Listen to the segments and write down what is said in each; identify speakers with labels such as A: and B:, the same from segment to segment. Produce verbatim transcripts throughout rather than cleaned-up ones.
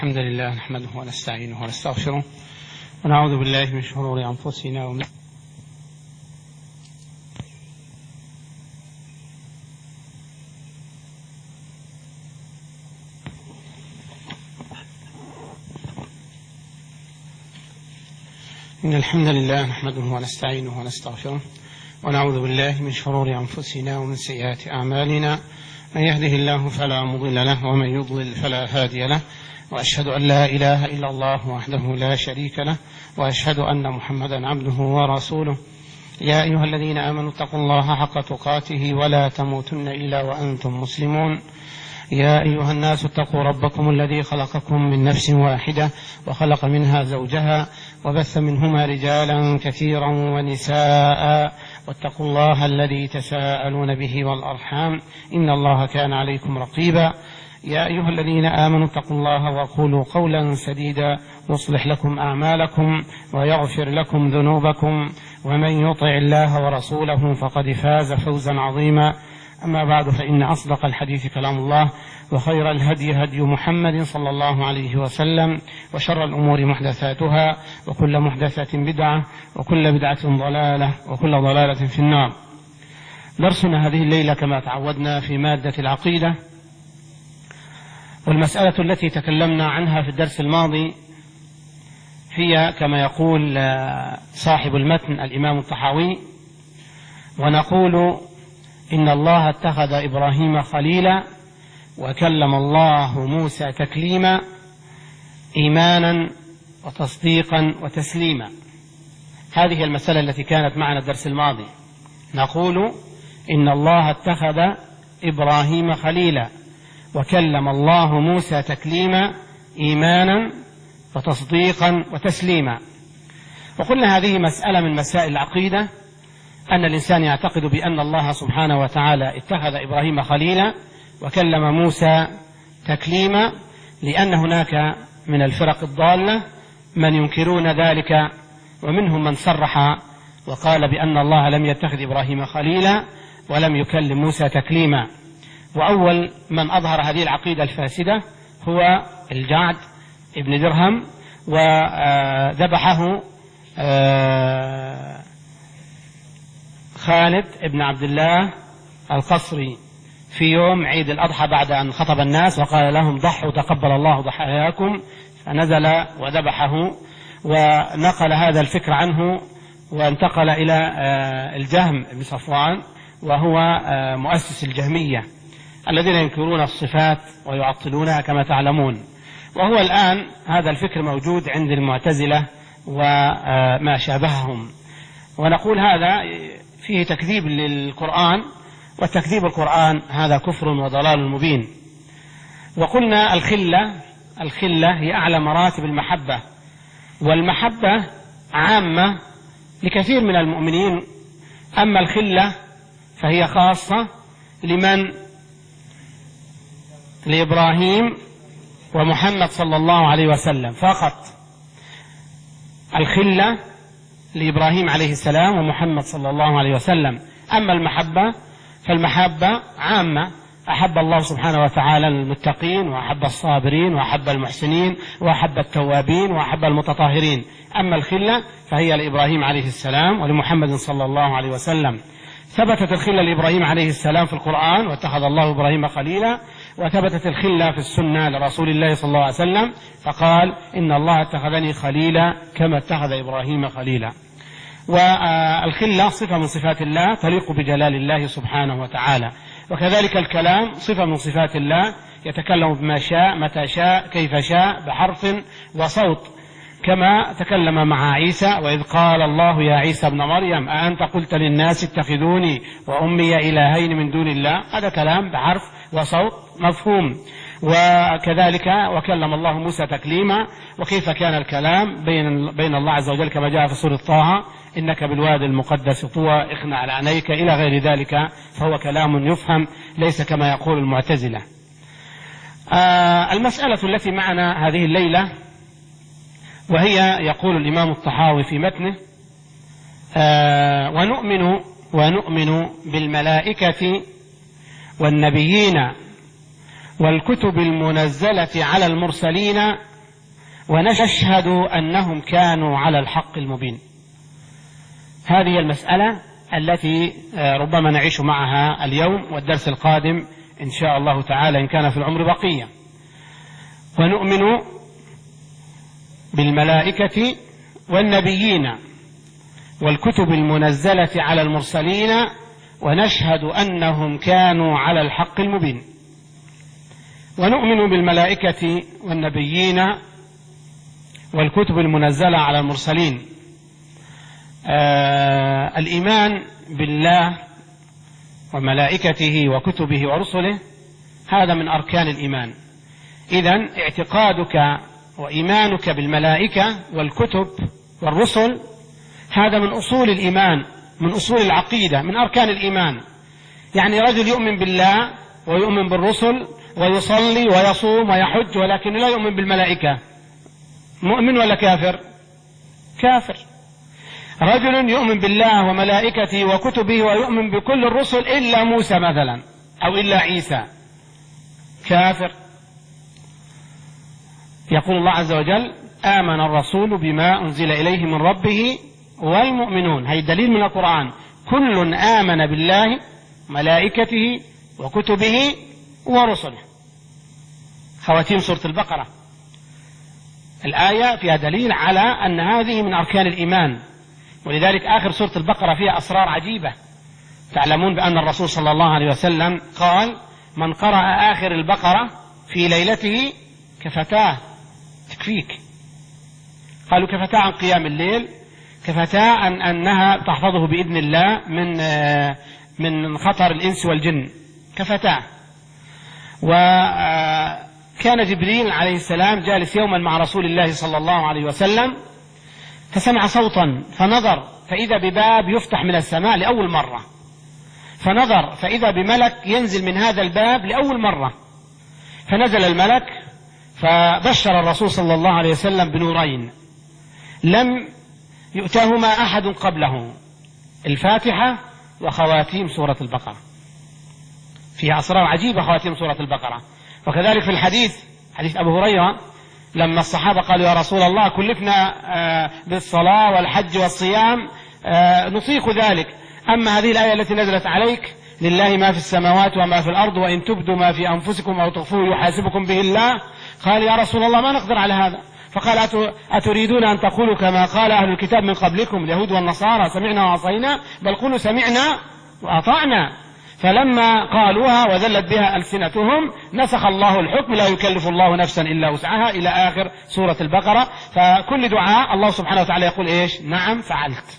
A: الحمد لله نحمده ونستعينه ونستغفره ونعوذ بالله من شرور أنفسنا ومن إن الحمد لله نحمده ونستعينه ونستغفره ونعوذ بالله من شرور أنفسنا ومن سيئات أعمالنا. من يهده الله فلا مضل له ومن يضلل فلا هادي له، وأشهد أن لا إله إلا الله وحده لا شريك له، وأشهد أن محمدا عبده ورسوله. يا أيها الذين آمنوا اتقوا الله حق تقاته ولا تموتن إلا وأنتم مسلمون. يا أيها الناس اتقوا ربكم الذي خلقكم من نفس واحدة وخلق منها زوجها وبث منهما رجالا كثيرا ونساء، واتقوا الله الذي تساءلون به والأرحام إن الله كان عليكم رقيبا. يا أيها الذين آمنوا اتقوا الله وقولوا قولا سديدا يصلح لكم أعمالكم ويغفر لكم ذنوبكم، ومن يطع الله ورسوله فقد فاز فوزا عظيما. أما بعد، فإن أصدق الحديث كلام الله، وخير الهدي هدي محمد صلى الله عليه وسلم، وشر الأمور محدثاتها، وكل محدثة بدعة، وكل بدعة ضلالة، وكل ضلالة في النار. درسنا هذه الليلة كما تعودنا في مادة العقيدة، والمسألة التي تكلمنا عنها في الدرس الماضي هي كما يقول صاحب المتن الإمام الطحاوي: ونقول إن الله اتخذ إبراهيم خليلا وكلم الله موسى تكليما إيمانا وتصديقا وتسليما. هذه المسألة التي كانت معنا الدرس الماضي. نقول إن الله اتخذ إبراهيم خليلا وكلم الله موسى تكليما إيمانا وتصديقا وتسليما. وقلنا هذه مسألة من مسائل العقيدة، أن الإنسان يعتقد بأن الله سبحانه وتعالى اتخذ إبراهيم خليلا وكلم موسى تكليما، لأن هناك من الفرق الضالة من ينكرون ذلك، ومنهم من صرح وقال بأن الله لم يتخذ إبراهيم خليلا ولم يكلم موسى تكليما. وأول من أظهر هذه العقيدة الفاسدة هو الجعد ابن درهم، وذبحه خالد ابن عبد الله القصري في يوم عيد الأضحى بعد أن خطب الناس وقال لهم: ضحوا تقبل الله ضحاياكم، فنزل وذبحه. ونقل هذا الفكر عنه وانتقل إلى الجهم بن صفوان، وهو مؤسس الجهمية الذين ينكرون الصفات ويعطلونها كما تعلمون. وهو الآن هذا الفكر موجود عند المعتزلة وما شابههم. ونقول هذا فيه تكذيب للقرآن، وتكذيب القرآن هذا كفر وضلال مبين. وقلنا الخلة الخلة هي أعلى مراتب المحبة، والمحبة عامة لكثير من المؤمنين، أما الخلة فهي خاصة لمن؟ لإبراهيم ومحمد صلى الله عليه وسلم فقط. الخلة لإبراهيم عليه السلام ومحمد صلى الله عليه وسلم. أما المحبة فالمحبة عامة، أحب الله سبحانه وتعالى المتقين، وأحب الصابرين، وأحب المحسنين، وأحب التوابين، وأحب المتطهرين. أما الخلة فهي لإبراهيم عليه السلام ولمحمد صلى الله عليه وسلم. ثبتت الخلة لإبراهيم عليه السلام في القرآن: واتخذ الله إبراهيم خليلا. وثبتت الخلة في السنة لرسول الله صلى الله عليه وسلم، فقال: إن الله اتخذني خليلا كما اتخذ إبراهيم خليلا. والخلة صفة من صفات الله تليق بجلال الله سبحانه وتعالى. وكذلك الكلام صفة من صفات الله، يتكلم بما شاء متى شاء كيف شاء بحرف وصوت، كما تكلم مع عيسى: وإذ قال الله يا عيسى ابن مريم أأنت قلت للناس اتخذوني وأمي إلهين من دون الله. هذا كلام بحرف وصوت مفهوم. وكذلك وكلم الله موسى تكليما. وكيف كان الكلام بين بين الله عز وجل كما جاء في سورة طه: إنك بالوادي المقدس طوى اخنع على عينيك، إلى غير ذلك. فهو كلام يفهم، ليس كما يقول المعتزلة. آه المسألة التي معنا هذه الليلة، وهي يقول الإمام الطحاوي في متنه: آه ونؤمن ونؤمن بالملائكة والنبيين والكتب المنزلة على المرسلين ونشهد أنهم كانوا على الحق المبين. هذه المسألة التي ربما نعيش معها اليوم والدرس القادم إن شاء الله تعالى إن كان في العمر بقية. ونؤمن بالملائكة والنبيين والكتب المنزلة على المرسلين ونشهد أنهم كانوا على الحق المبين. ونؤمن بالملائكة والنبيين والكتب المنزلة على المرسلين. آه الإيمان بالله وملائكته وكتبه ورسله هذا من أركان الإيمان. إذن اعتقادك وإيمانك بالملائكة والكتب والرسل هذا من أصول الإيمان، من أصول العقيدة، من أركان الإيمان. يعني رجل يؤمن بالله ويؤمن بالرسل ويصلي ويصوم ويحج ولكن لا يؤمن بالملائكة، مؤمن ولا كافر؟ كافر. رجل يؤمن بالله وملائكته وكتبه ويؤمن بكل الرسل إلا موسى مثلا أو إلا عيسى، كافر. يقول الله عز وجل: آمن الرسول بما أنزل إليه من ربه والمؤمنون. هذا دليل من القرآن، كل آمن بالله ملائكته وكتبه ورسله. خواتيم سورة البقرة، الآية فيها دليل على أن هذه من أركان الإيمان، ولذلك آخر سورة البقرة فيها أسرار عجيبة. تعلمون بأن الرسول صلى الله عليه وسلم قال: من قرأ آخر البقرة في ليلته كفتاه، تكفيك. قالوا كفتاه عن قيام الليل، كفتاه أن أنها تحفظه بإذن الله من من خطر الإنس والجن، كفتاه. وكان جبريل عليه السلام جالس يوما مع رسول الله صلى الله عليه وسلم فسمع صوتا فنظر فإذا بباب يفتح من السماء لأول مرة، فنظر فإذا بملك ينزل من هذا الباب لأول مرة. فنزل الملك فبشر الرسول صلى الله عليه وسلم بنورين لم يؤتهما أحد قبله، الفاتحة وخواتيم سورة البقرة. فيها أسرار عجيبة خواتيم سورة البقرة. وكذلك في الحديث، حديث أبو هريرة، لما الصحابة قالوا: يا رسول الله كلفنا بالصلاة والحج والصيام نطيق ذلك، أما هذه الآية التي نزلت عليك: لله ما في السماوات وما في الأرض وإن تبدوا ما في أنفسكم أو تخفوه يحاسبكم به الله. قال: يا رسول الله ما نقدر على هذا. فقال: أتريدون أن تقولوا كما قال أهل الكتاب من قبلكم اليهود والنصارى: سمعنا وعصينا؟ بل قولوا سمعنا وأطعنا. فلما قالوها وذلت بها ألسنتهم نسخ الله الحكم: لا يكلف الله نفسا إلا وسعها، إلى آخر سورة البقرة. فكل دعاء الله سبحانه وتعالى يقول إيش؟ نعم فعلت.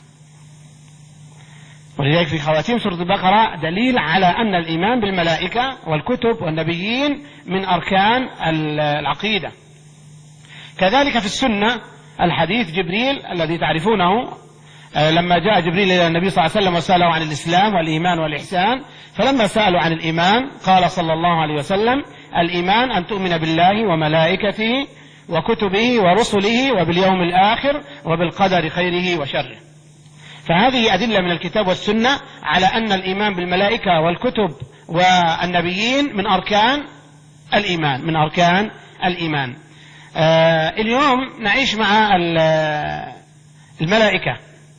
A: ولذلك في خواتيم سورة البقرة دليل على أن الإيمان بالملائكة والكتب والنبيين من أركان العقيدة. كذلك في السنة الحديث جبريل الذي تعرفونه، لما جاء جبريل إلى النبي صلى الله عليه وسلم وسأله عن الإسلام والإيمان والإحسان، فلما سألوا عن الإيمان قال صلى الله عليه وسلم: الإيمان أن تؤمن بالله وملائكته وكتبه ورسله وباليوم الآخر وبالقدر خيره وشره. فهذه أدلة من الكتاب والسنة على أن الإيمان بالملائكة والكتب والنبيين من أركان الإيمان، من أركان الإيمان. آه اليوم نعيش مع الملائكة،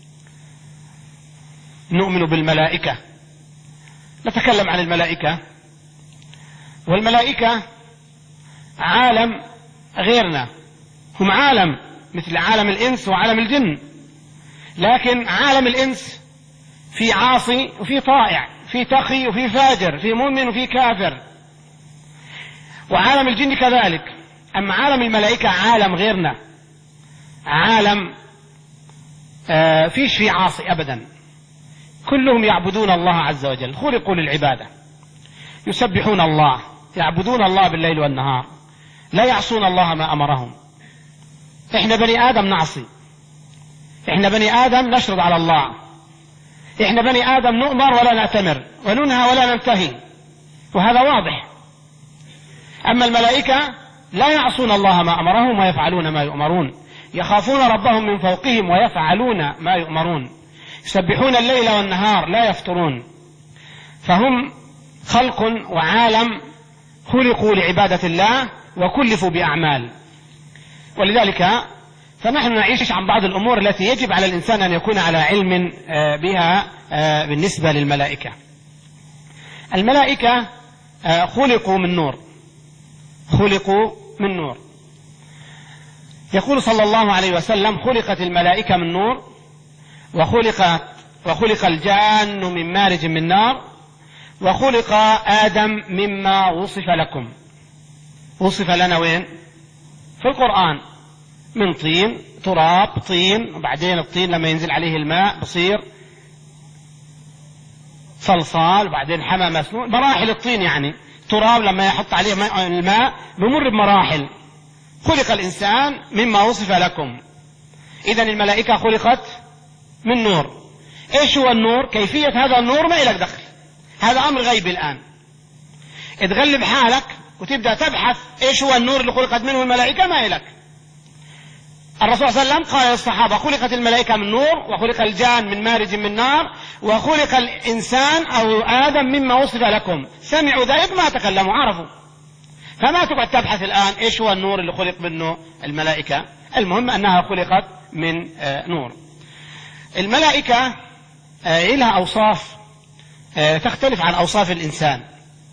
A: نؤمن بالملائكة، نتكلم عن الملائكة. والملائكة عالم غيرنا، هم عالم مثل عالم الإنس وعالم الجن، لكن عالم الإنس في عاصي وفي طائع، في تقي وفي فاجر، في مؤمن وفي كافر، وعالم الجن كذلك. أما عالم الملائكة عالم غيرنا، عالم آه فيش في عاصي أبدا، كلهم يعبدون الله عز وجل، خلقوا للعبادة، يسبحون الله، يعبدون الله بالليل والنهار، لا يعصون الله ما أمرهم. إحنا بني آدم نعصي، إحنا بني آدم نشرد على الله، إحنا بني آدم نؤمر ولا نأتمر وننهى ولا ننتهي، وهذا واضح. أما الملائكة لا يعصون الله ما أمرهم ويفعلون ما يؤمرون، يخافون ربهم من فوقهم ويفعلون ما يؤمرون، يسبحون الليل والنهار لا يفترون. فهم خلق وعالم خلقوا لعبادة الله وكلفوا بأعمال. ولذلك فنحن نعيش عن بعض الأمور التي يجب على الإنسان أن يكون على علم بها بالنسبة للملائكة. الملائكة خلقوا من نور، خلقوا من نور. يقول صلى الله عليه وسلم: خلقت الملائكة من نور، وخلق وخلق الجان من مارج من نار، وخلق آدم مما وصف لكم. وصف لنا وين؟ في القرآن، من طين، تراب، طين، وبعدين الطين لما ينزل عليه الماء بصير صلصال، وبعدين حمى مسنون، مراحل الطين يعني. تراب لما يحط عليه الماء بمر بمراحل. خلق الإنسان مما وصف لكم. إذن الملائكة خلقت من نور. إيش هو النور؟ كيفية هذا النور ما إلك دخل، هذا أمر غيبي الآن. تغلب حالك وتبدأ تبحث إيش هو النور اللي خلقت منه الملائكة، ما إلك. الرسول صلى الله عليه وسلم قال للصحابة: خلقت الملائكة من نور، وخلق الجان من مارج من نار، وخلق الإنسان أو آدم مما وصف لكم. سمعوا ذلك ما تكلموا، عرفوا. فما تقعد تبحث الآن إيش هو النور اللي خلق منه الملائكة، المهم أنها خلقت من نور. الملائكة لها أوصاف تختلف عن أوصاف الإنسان.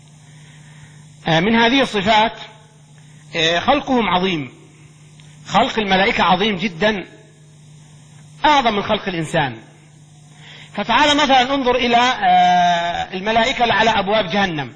A: من هذه الصفات خلقهم عظيم. خلق الملائكة عظيم جدا، أعظم من خلق الإنسان. فتعال مثلا انظر إلى الملائكة على أبواب جهنم.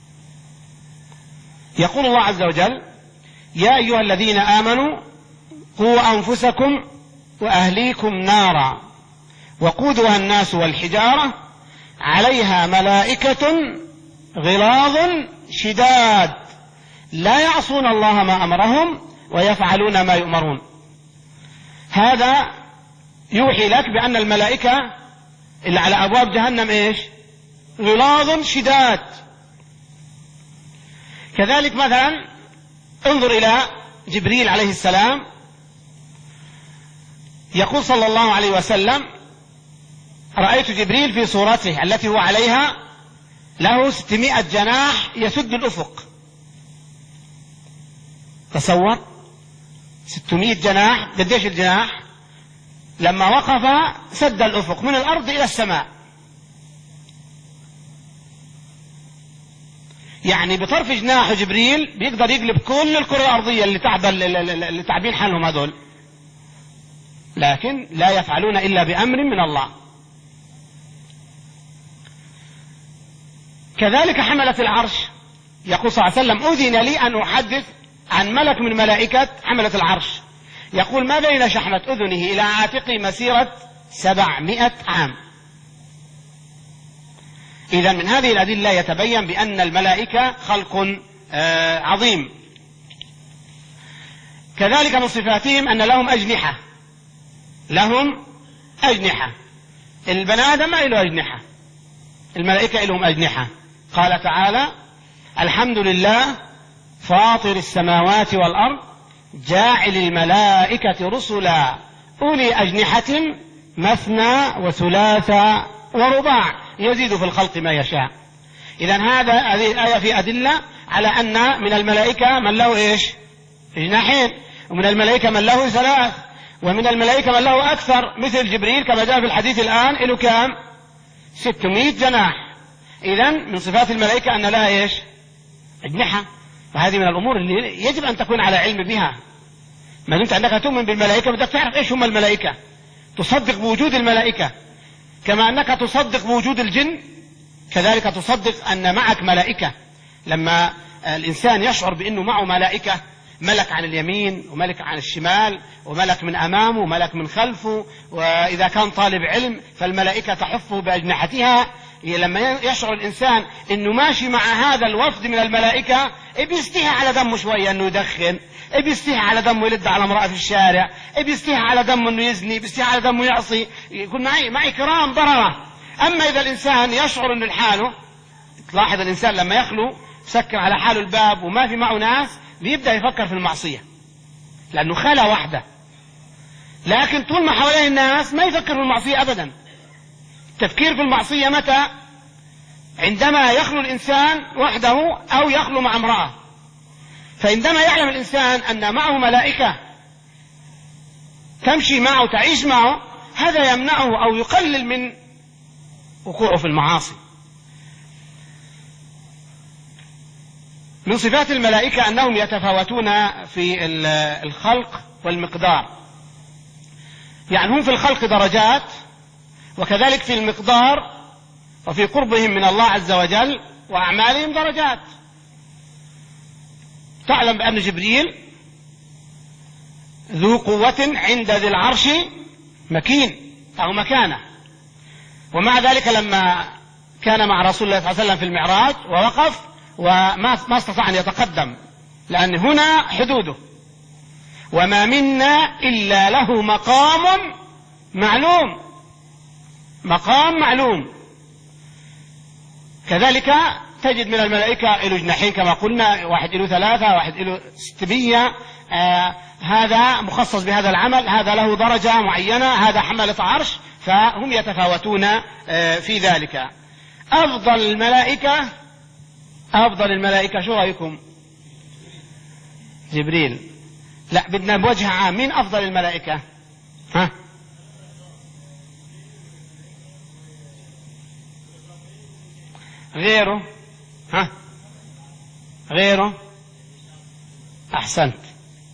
A: يقول الله عز وجل: يا أيها الذين آمنوا قوا أنفسكم وأهليكم نارا وقودها الناس والحجارة عليها ملائكة غلاظ شداد لا يعصون الله ما أمرهم ويفعلون ما يؤمرون. هذا يوحي لك بأن الملائكة اللي على أبواب جهنم إيش؟ غلاظ شداد. كذلك مثلا انظر إلى جبريل عليه السلام. يقول صلى الله عليه وسلم: رأيت جبريل في صورته التي هو عليها له ستمائة جناح يسد الأفق. تصور ستمائة جناح، قديش الجناح؟ لما وقف سد الأفق من الأرض إلى السماء، يعني بطرف جناح جبريل بيقدر يقلب كل الكرة الأرضية اللي تعب اللي تعبين حالهم هذول، لكن لا يفعلون إلا بأمر من الله. كذلك حملة العرش. يقول صلى الله عليه وسلم: أذن لي أن أحدث عن ملك من ملائكة حملة العرش، يقول: ما بين شحمة أذنه إلى عاتقه مسيرة سبعمائة عام. إذا من هذه الأدلة يتبين بأن الملائكة خلق آه عظيم. كذلك من صفاتهم أن لهم أجنحة، لهم أجنحة. البني آدم ما له أجنحة، الملائكة لهم أجنحة. قال تعالى: الحمد لله فاطر السماوات والأرض جاعل الملائكة رسلا أولي أجنحة مثنى وثلاث ورباع يزيد في الخلق ما يشاء. إذن هذا هذه الآية في أدلة على أن من الملائكة من له إيش؟ جناحين، ومن الملائكة من له ثلاث، ومن الملائكة من له أكثر مثل جبريل كما جاء في الحديث الآن له كام؟ ستمائة جناح. إذن من صفات الملائكة أن لها إيش؟ أجنحة. وهذه من الأمور اللي يجب أن تكون على علم بها. ما دمت أنك تؤمن بالملائكة بدك تعرف إيش هم الملائكة، تصدق بوجود الملائكة كما أنك تصدق بوجود الجن، كذلك تصدق أن معك ملائكة. لما الإنسان يشعر بأنه معه ملائكة، ملك عن اليمين وملك عن الشمال وملك من أمامه وملك من خلفه، وإذا كان طالب علم فالملائكة تحفه بأجنحتها. لما يشعر الإنسان أنه ماشي مع هذا الوفد من الملائكة، بيستحي على دمه شوية أنه يدخن، بيستحي على دمه يلد على امرأة في الشارع، بيستحي على دمه أنه يزني، بيستحي على دمه يعصي، يكون معي معي كرام بررة. أما إذا الإنسان يشعر أنه لحاله، تلاحظ الإنسان لما يخلو سكر على حاله الباب وما في معه ناس بيبدأ يفكر في المعصية لأنه خلى وحده. لكن طول ما حواليه الناس ما يفكر في المعصية أبدا. التفكير في المعصية متى؟ عندما يخلو الإنسان وحده أو يخلو مع امرأة. فعندما يعلم الإنسان أن معه ملائكة تمشي معه تعيش معه، هذا يمنعه أو يقلل من وقوعه في المعاصي. من صفات الملائكة أنهم يتفاوتون في الخلق والمقدار، يعني هم في الخلق درجات، وكذلك في المقدار وفي قربهم من الله عز وجل وأعمالهم درجات. تعلم بأن جبريل ذو قوة عند ذي العرش مكين أو مكانة، ومع ذلك لما كان مع رسول الله صلى الله عليه وسلم في المعراج ووقف وما ما استطاع أن يتقدم، لأن هنا حدوده، وما منا إلا له مقام معلوم، مقام معلوم. كذلك تجد من الملائكة له جناحين كما قلنا، واحد له ثلاثة، واحد له ستمية، آه هذا مخصص بهذا العمل، هذا له درجة معينة، هذا حملة عرش، فهم يتفاوتون آه في ذلك. أفضل الملائكة أفضل الملائكة شو رأيكم؟ جبريل. لا، بدنا بوجه عام، مين أفضل الملائكة؟ ها؟ غيره؟ ها؟ غيره؟ أحسنت.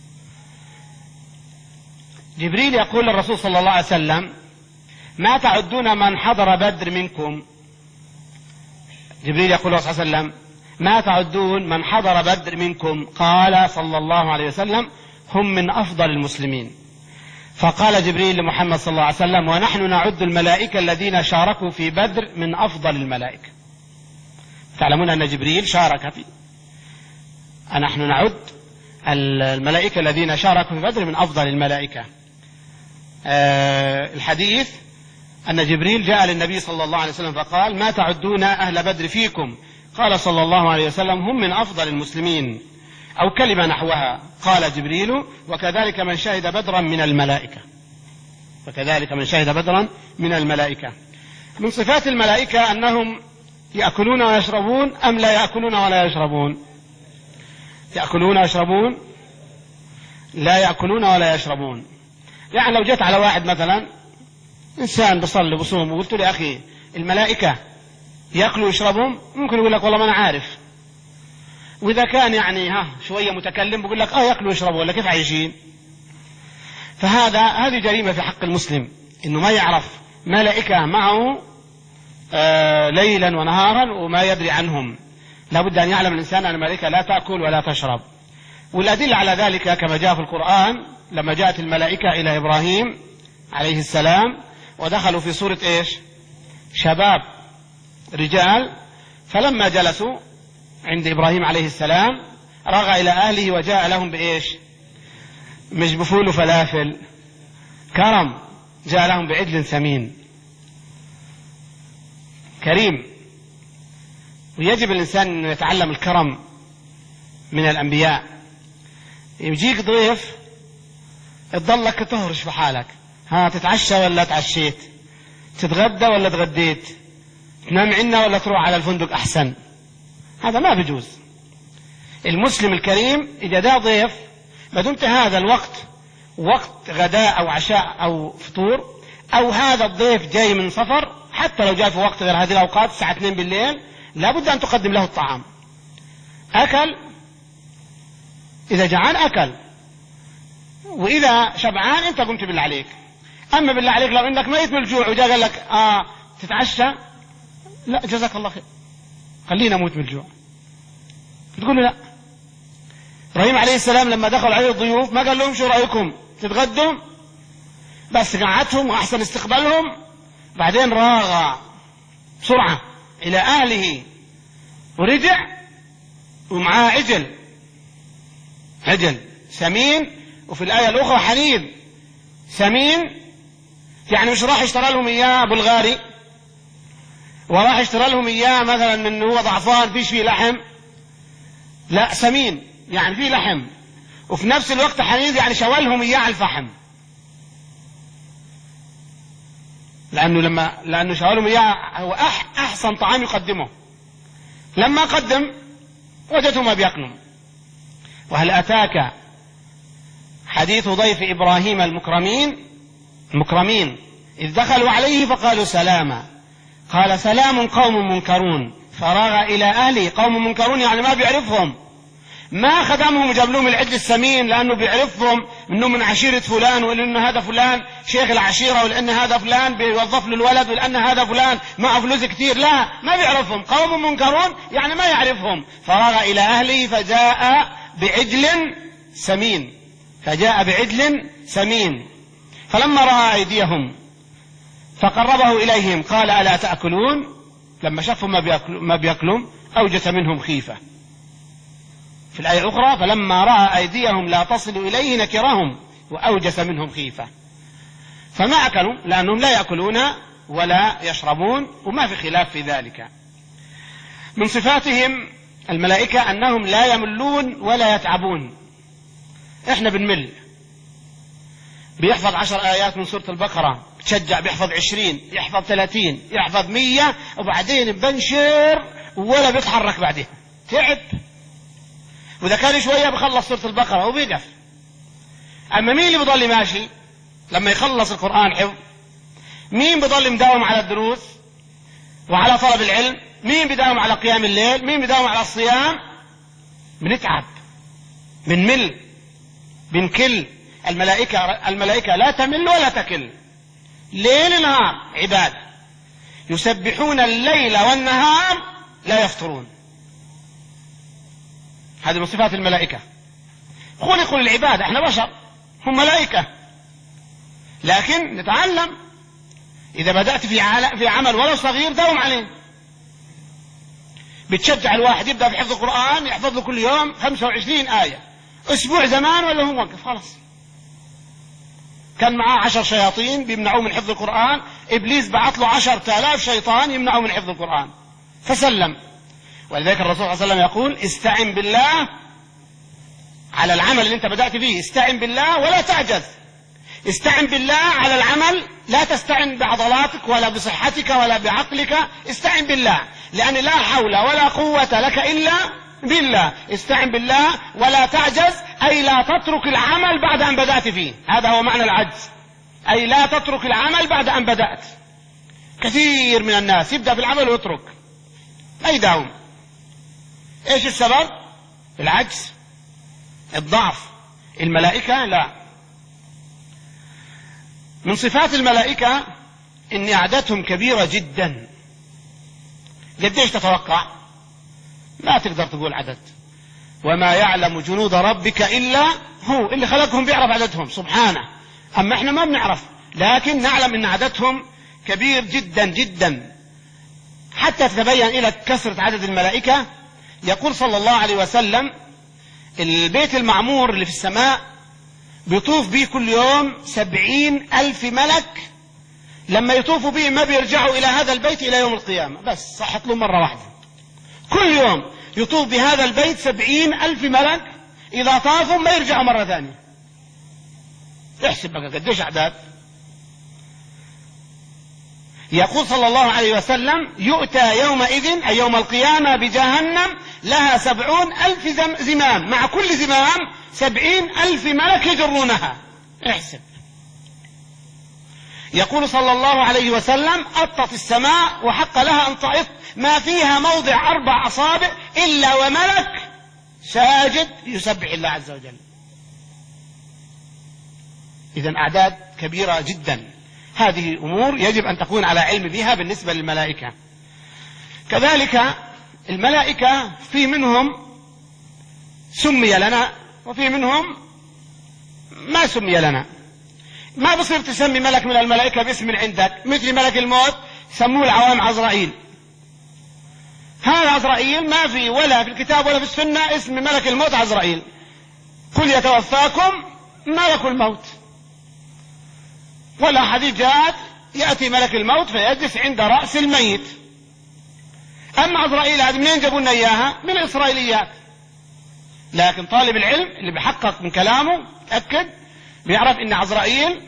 A: جبريل يقول للرسول صلى الله عليه وسلم: ما تعدون من حضر بدر منكم؟ جبريل يقول صلى الله عليه وسلم: ما تعدون من حضر بدر منكم؟ قال صلى الله عليه وسلم: هم من أفضل المسلمين. فقال جبريل لمحمد صلى الله عليه وسلم: ونحن نعد الملائكة الذين شاركوا في بدر من أفضل الملائكة. تعلمون أن جبريل شارك في، نحن نعد الملائكة الذين شاركوا في بدر من أفضل الملائكة. أه الحديث أن جبريل جاء للنبي صلى الله عليه وسلم فقال: ما تعدون أهل بدر فيكم؟ قال صلى الله عليه وسلم: هم من أفضل المسلمين، أو كلمة نحوها. قال جبريل: وكذلك من شهد بدرا من الملائكة، وكذلك من شهد بدرا من الملائكة. من صفات الملائكة أنهم يأكلون ويشربون أم لا يأكلون ولا يشربون؟ يأكلون ويشربون؟ لا يأكلون ولا يشربون. يعني لو جيت على واحد مثلا إنسان بصلي بصوم وقلت له: أخي الملائكة يأكلوا ويشربون؟ ممكن يقول لك: والله ما أنا عارف. وإذا كان يعني ها شوية متكلم بيقول لك: آه يأكلوا ويشربوا، ولا كيف عايشين؟ فهذا هذه جريمة في حق المسلم، إنه ما يعرف ملائكة معه آه ليلا ونهارا وما يدري عنهم. لابد أن يعلم الإنسان أن الملائكة لا تأكل ولا تشرب. والأدلة على ذلك كما جاء في القرآن لما جاءت الملائكة إلى إبراهيم عليه السلام ودخلوا في صورة إيش؟ شباب رجال، فلما جلسوا عند إبراهيم عليه السلام رغى إلى أهله وجاء لهم بإيش؟ مش بفول وفلافل، كرم، جاء لهم بعجل ثمين كريم. ويجب الإنسان أن يتعلم الكرم من الأنبياء. يجيك ضيف تضلك تهرش في حالك، ها تتعشى ولا تعشيت، تتغدى ولا تغديت، تنام عنا ولا تروح على الفندق أحسن، هذا ما بيجوز. المسلم الكريم إذا دا ضيف ما دمت هذا الوقت وقت غداء أو عشاء أو فطور، أو هذا الضيف جاي من سفر، حتى لو جاء في وقت غير هذه الأوقات الساعة اثنين بالليل، لابد أن تقدم له الطعام. أكل، إذا جعان أكل، وإذا شبعان أنت قمت بالله عليك. أما بالله عليك لو إنك ميت من الجوع وجاء قال لك آه تتعشى، لا جزاك الله خير، خلينا نموت من الجوع، تقول له لا. إبراهيم عليه السلام لما دخل عليه الضيوف ما قال لهم شو رأيكم تتغدوا، بس قعدتهم وأحسن استقبالهم، بعدين راغ بسرعة إلى أهله ورجع ومعاه عجل، عجل سمين، وفي الآية الأخرى حنيذ سمين، يعني مش راح يشترى لهم إياه بلغاري وراح يشترى لهم إياه مثلا من هو ضعفان فيش فيه لحم، لا سمين يعني فيه لحم، وفي نفس الوقت حنيذ يعني شوالهم إياه على الفحم، لأنه لما لأنه شوالهم إياه هو أح أحسن طعام يقدمه. لما قدم وجدهم ما بيأكلون. وهل أتاك حديث ضيف إبراهيم المكرمين المكرمين إذ دخلوا عليه فقالوا سلاما، قال سلام قوم منكرون، فراغ إلى أهله. قوم منكرون يعني ما بيعرفهم، ما خدمهم وجاب لهم العجل السمين لأنه بيعرفهم إنه من عشيرة فلان، ولأن هذا فلان شيخ العشيرة، ولأن هذا فلان بيوظف له الولد، ولأن هذا فلان معه فلوس كتير. لا، ما بيعرفهم. قوم منكرون يعني ما يعرفهم. فراغ إلى أهله فجاء بعجل سمين فجاء بعجل سمين فلما رأى أيديهم فقربه إليهم قال ألا تأكلون؟ لما شافوا ما بيأكلون أوجس منهم خيفة. في الآية الأخرى فلما رأى أيديهم لا تصل إليه نكرهم وأوجس منهم خيفة. فما أكلوا لأنهم لا يأكلون ولا يشربون، وما في خلاف في ذلك. من صفاتهم الملائكة أنهم لا يملون ولا يتعبون. إحنا بنمل، بيحفظ عشر آيات من سورة البقرة تشجع، بيحفظ عشرين، يحفظ ثلاثين، يحفظ مية، وبعدين بنشر ولا بيتحرك بعدها، تعب. وإذا كان شوية بخلص سورة البقرة وبيقف. أما مين اللي بضل ماشي لما يخلص القرآن حفظ؟ مين بضل مداوم على الدروس وعلى طلب العلم؟ مين بداوم على قيام الليل؟ مين بداوم على الصيام؟ بنتعب، بنمل، بنكل. الملائكة الملائكة لا تمل ولا تكل، ليل نهار عبادة، يسبحون الليل والنهار لا يفترون. هذه من صفات الملائكة. خلقوا للعبادة، احنا بشر، هم ملائكة، لكن نتعلم. إذا بدأت في في عمل ولو صغير داوم عليه. بتشجع الواحد يبدأ في حفظ القرآن، يحفظ له كل يوم خمسة وعشرين آية، أسبوع زمان ولا هو وقف خلاص. كان معاه عشر شياطين بيمنعوه من حفظ القرآن، إبليس بعث له عشر آلاف شيطان يمنعوه من حفظ القرآن، فسلم. ولذلك الرسول صلى الله عليه وسلم يقول استعن بالله على العمل اللي انت بدأت فيه، استعن بالله ولا تعجز. استعن بالله على العمل، لا تستعن بعضلاتك ولا بصحتك ولا بعقلك، استعن بالله، لأن لا حول ولا قوة لك إلا بالله. استعن بالله ولا تعجز، أي لا تترك العمل بعد أن بدأت فيه. هذا هو معنى العجز، أي لا تترك العمل بعد أن بدأت. كثير من الناس يبدأ في العمل ويترك، لا يداوم. ايش السبب؟ العجز، الضعف. الملائكة لا. من صفات الملائكة ان عددهم كبيرة جدا. قديش تتوقع؟ ما تقدر تقول عدد. وما يعلم جنود ربك إلا هو، اللي خلقهم بيعرف عددهم سبحانه. أما احنا ما بنعرف، لكن نعلم ان عددهم كبير جدا جدا. حتى تتبين إلى كثرة عدد الملائكة يقول صلى الله عليه وسلم البيت المعمور اللي في السماء بيطوف به كل يوم سبعين ألف ملك. لما يطوفوا به ما بيرجعوا إلى هذا البيت إلى يوم القيامة، بس صحت له مرة واحدة. كل يوم يطوف بهذا البيت سبعين ألف ملك، إذا طافوا ما يرجعوا مرة ثانية. احسب بقى قديش أعداد. يقول صلى الله عليه وسلم يؤتى يومئذ أي يوم القيامة بجهنم لها سبعون ألف زمام، مع كل زمام سبعين ألف ملك يجرونها. احسب. يقول صلى الله عليه وسلم أطت السماء وحق لها أن تأط، ما فيها موضع أربع أصابع إلا وملك ساجد يسبح الله عز وجل. إذن أعداد كبيرة جدا. هذه أمور يجب أن تكون على علم بها بالنسبة للملائكة. كذلك الملائكة في منهم سمي لنا وفي منهم ما سمي لنا. ما بصير تسمي ملك من الملائكة باسم عندك، مثل ملك الموت سموه العوام عزرائيل. هذا عزرائيل ما في ولا في الكتاب ولا في السنة اسم ملك الموت عزرائيل. قل يتوفاكم ملك الموت، ولا حديث جاءت يأتي ملك الموت فيجلس عند رأس الميت. أما عزرائيل هذه منين جابوا لنا إياها؟ من الإسرائيليات. لكن طالب العلم اللي بيحقق من كلامه تأكد بيعرف إن عزرائيل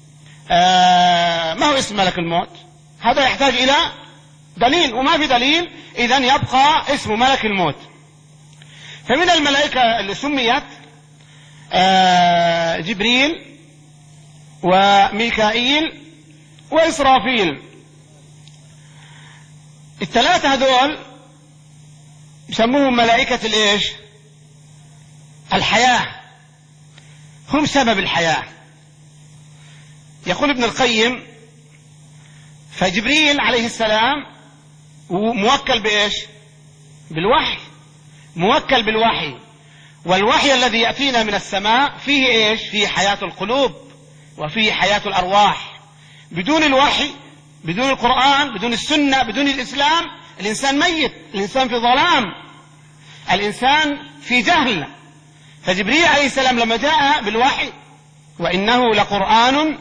A: آه ما هو اسم ملك الموت، هذا يحتاج إلى دليل، وما في دليل، إذن يبقى اسم ملك الموت. فمن الملائكة اللي سميت آه جبريل وميكائيل وإسرافيل. الثلاثة هذول يسموهم ملائكة الإيش؟ الحياة، هم سبب الحياة. يقول ابن القيم: فجبريل عليه السلام موكل بإيش؟ بالوحي، موكل بالوحي، والوحي الذي يأتينا من السماء فيه إيش؟ فيه حياة القلوب وفيه حياة الأرواح. بدون الوحي، بدون القرآن، بدون السنة، بدون الإسلام، الإنسان ميت، الإنسان في ظلام، الإنسان في جهل. فجبريل عليه السلام لما جاء بالوحي: وإنه لقرآن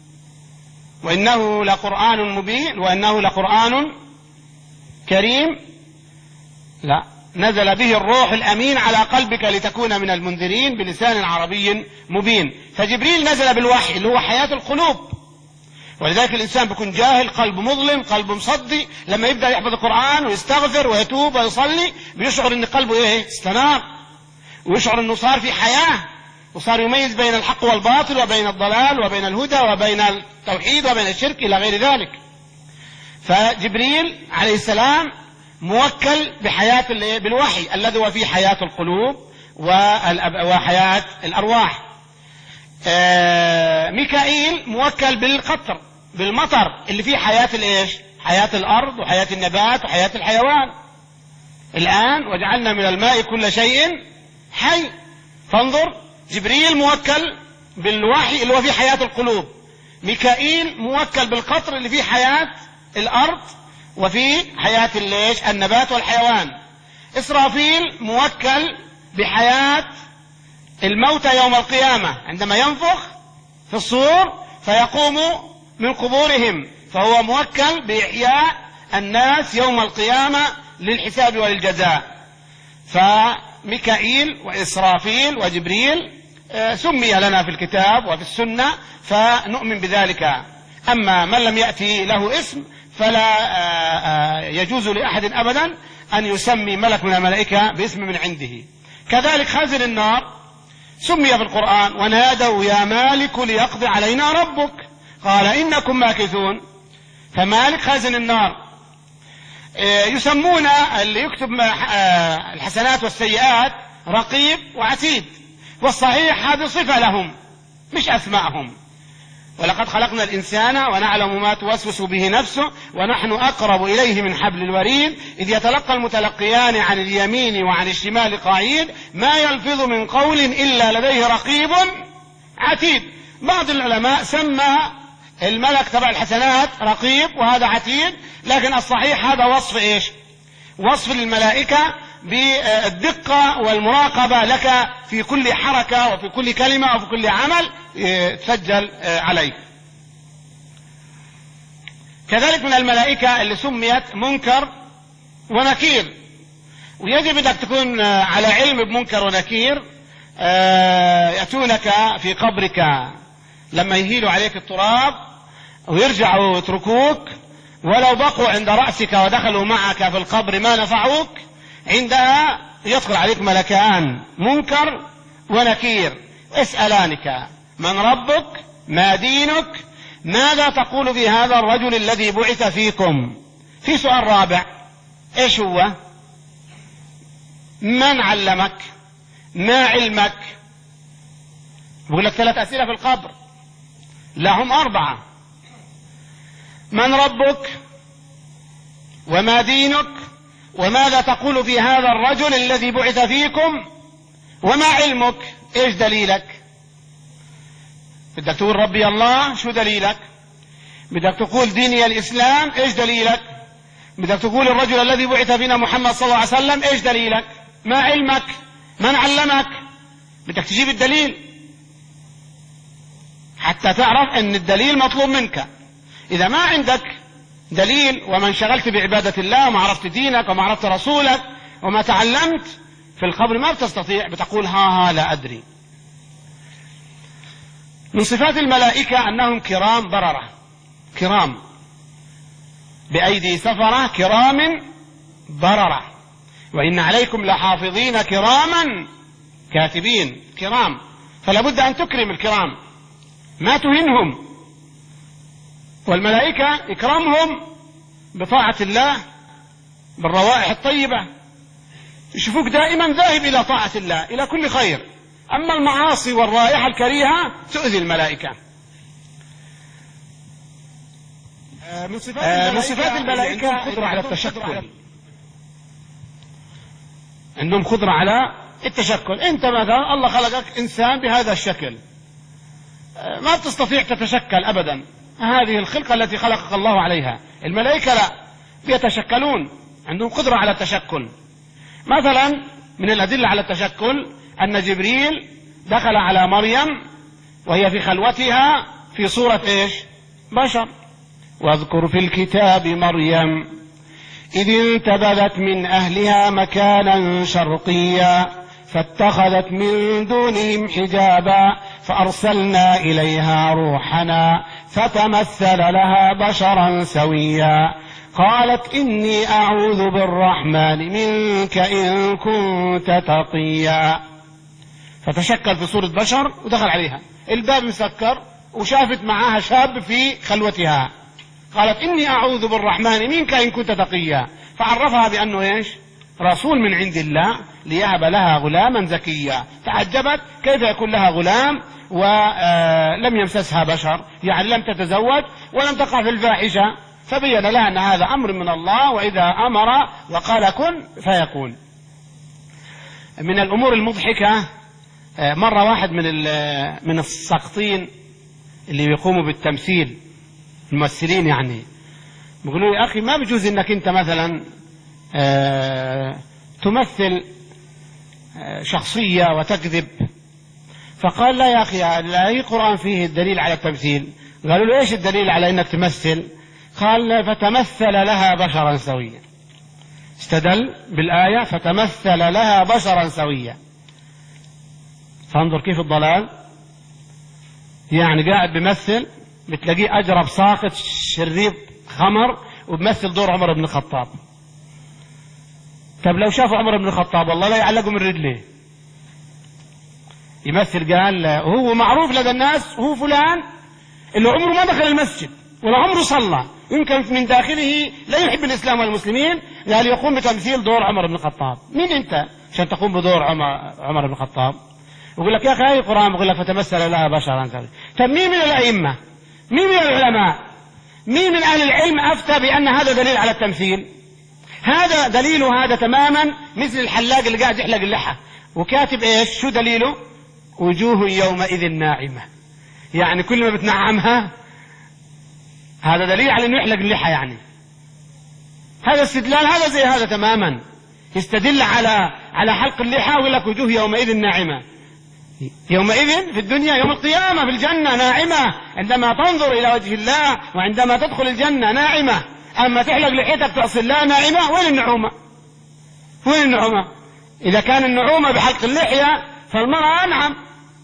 A: وإنه لقرآن مبين وإنه لقرآن كريم، لا، نزل به الروح الأمين على قلبك لتكون من المنذرين بلسان عربي مبين. فجبريل نزل بالوحي اللي هو حياة القلوب، ولذلك الإنسان بيكون جاهل، قلب مظلم، قلب مصدي. لما يبدأ يحفظ القرآن ويستغفر ويتوب ويصلي بيشعر ان قلبه ايه؟ استنار، ويشعر انه صار في حياة، وصار يميز بين الحق والباطل وبين الضلال وبين الهدى وبين التوحيد وبين الشرك إلى غير ذلك. فجبريل عليه السلام موكل بحياة بالوحي الذي هو فيه حياة القلوب وحياة الأرواح. ميكائيل موكل بالقطر، بالمطر اللي فيه حياة الإيش؟ حياة الأرض وحياة النبات وحياة الحيوان. الآن وجعلنا من الماء كل شيء حي. فانظر، جبريل موكل بالوحي اللي هو فيه حياة القلوب، ميكائيل موكل بالقطر اللي فيه حياة الأرض وفيه حياة الإيش؟ النبات والحيوان. إسرافيل موكل بحياة الموتى يوم القيامة عندما ينفخ في الصور فيقوموا من قبورهم، فهو موكل بإحياء الناس يوم القيامة للحساب والجزاء. فميكائيل وإسرافيل وجبريل سمي لنا في الكتاب وفي السنة فنؤمن بذلك. أما من لم يأتي له اسم فلا يجوز لأحد أبدا أن يسمي ملك من الملائكة باسم من عنده. كذلك خازن النار سمي في القرآن: ونادوا يا مالك ليقضي علينا ربك قال إنكم ماكثون. فمالك خازن النار. يسمون اللي يكتب الحسنات والسيئات رقيب وعتيد، والصحيح هذه صفة لهم مش أسماءهم. ولقد خلقنا الإنسان ونعلم ما توسوس به نفسه ونحن أقرب إليه من حبل الوريد إذ يتلقى المتلقيان عن اليمين وعن الشمال قعيد ما يلفظ من قول إلا لديه رقيب عتيد. بعض العلماء سمى الملك تبع الحسنات رقيب وهذا عتيد، لكن الصحيح هذا وصف إيش؟ وصف للملائكة بالدقة والمراقبة لك في كل حركة وفي كل كلمة وفي كل عمل تسجل عليه. كذلك من الملائكة اللي سميت منكر ونكير، ويجب أنك تكون على علم بمنكر ونكير. يأتونك في قبرك لما يهيلوا عليك التراب ويرجعوا يتركوك، ولو بقوا عند رأسك ودخلوا معك في القبر ما نفعوك. عندها يدخل عليك ملكان منكر ونكير اسألانك: من ربك؟ ما دينك؟ ماذا تقول في هذا الرجل الذي بعث فيكم؟ في سؤال رابع: ايش هو؟ من علمك؟ ما علمك؟ بقول لك ثلاث أسئلة في القبر، لهم أربعة: من ربك؟ وما دينك؟ وماذا تقول في هذا الرجل الذي بعث فيكم؟ وما علمك؟ ايش دليلك؟ بدك تقول ربي الله، شو دليلك؟ بدك تقول ديني الإسلام، ايش دليلك؟ بدك تقول الرجل الذي بعث فينا محمد صلى الله عليه وسلم، ايش دليلك؟ ما علمك؟ من علمك؟ بدك تجيب الدليل حتى تعرف ان الدليل مطلوب منك. اذا ما عندك دليل وما انشغلت بعبادة الله وما عرفت دينك وما عرفت رسولك وما تعلمت، في القبر ما بتستطيع، بتقول ها ها لا أدري. من صفات الملائكة أنهم كرام بررة، كرام بأيدي سفرة كرام بررة، وإن عليكم لحافظين كراما كاتبين. كرام فلا بد أن تكرم الكرام، ما تهنهم. والملائكة إكرامهم بطاعة الله بالروائح الطيبة، يشوفوك دائما ذاهب إلى طاعة الله إلى كل خير. أما المعاصي والرائحة الكريهة تؤذي الملائكة. من صفات, من صفات الملائكة قدرة على التشكل، عندهم قدرة على التشكل. أنت مثلا الله خلقك إنسان بهذا الشكل، ما بتستطيع تتشكل أبدا، هذه الخلقة التي خلقك الله عليها. الملائكة لا، بيتشكلون، عندهم قدرة على التشكل. مثلا من الأدلة على التشكل أن جبريل دخل على مريم وهي في خلوتها في صورة إيش؟ بشر. واذكر في الكتاب مريم إذ انتبذت من أهلها مكانا شرقيا فاتخذت من دونهم حجابا فأرسلنا إليها روحنا فتمثل لها بشرا سويا قالت إني أعوذ بالرحمن منك إن كنت تقيا. فتشكل في صورة بشر ودخل عليها، الباب مسكر وشافت معها شاب في خلوتها، قالت إني أعوذ بالرحمن منك إن كنت تقيا، فعرفها بأنه إيش؟ رسول من عند الله ليهب لها غلاما زكيا. تعجبت كيف يكون لها غلام ولم يمسسها بشر، يعني لم تتزوج ولم تقع في الفاحشة، فبين لها أن هذا أمر من الله، وإذا أمر وقال كن فيكون. من الأمور المضحكة، مرة واحد من من الساقطين اللي يقوموا بالتمثيل، الممثلين يعني، بيقولوا يا أخي ما بيجوز إنك أنت مثلا تمثل شخصية وتكذب. فقال لا يا أخي، لا أي قرآن فيه الدليل على التمثيل. قالوا له إيش الدليل على إنك تمثل؟ قال فتمثل لها بشرا سويا. استدل بالآية فتمثل لها بشرا سويا. فانظر كيف الضلال، يعني قاعد بيمثل، بتلاقيه أجرب ساقط شريب خمر وبمثل دور عمر بن الخطاب. طب لو شافوا عمر بن الخطاب والله لا يعلقوا من رجله. يمثل، قال هو معروف لدى الناس هو فلان اللي عمره ما دخل المسجد ولا عمره صلى، يمكن من داخله لا يحب الإسلام والمسلمين، قال يقوم بتمثيل دور عمر بن الخطاب. مين أنت عشان تقوم بدور عمر, عمر بن الخطاب؟ يقول لك يا أخي هاي القرآن بيقول لك فتمثل لها بشرا سويا. طب مين من الأئمة، مين من العلماء، مين من أهل العلم أفتى بأن هذا دليل على التمثيل؟ هذا دليله هذا تماما مثل الحلاق اللي قاعد يحلق اللحى وكاتب إيش؟ شو دليله؟ وجوه يومئذ ناعمة، يعني كل ما بتنعمها هذا دليل على أنه يحلق اللحى. يعني هذا استدلال، هذا زي هذا تماما، يستدل على على حلق اللحى ويقول لك وجوه يومئذ ناعمة. يومئذ في الدنيا، يوم القيامة في الجنة ناعمة عندما تنظر إلى وجه الله، وعندما تدخل الجنة ناعمة. أما تحلق لحيتك تعصي الله ناعمة، وين النعومة؟ وين النعومة؟ إذا كان النعومة بحلق اللحية فالمرأة أنعم.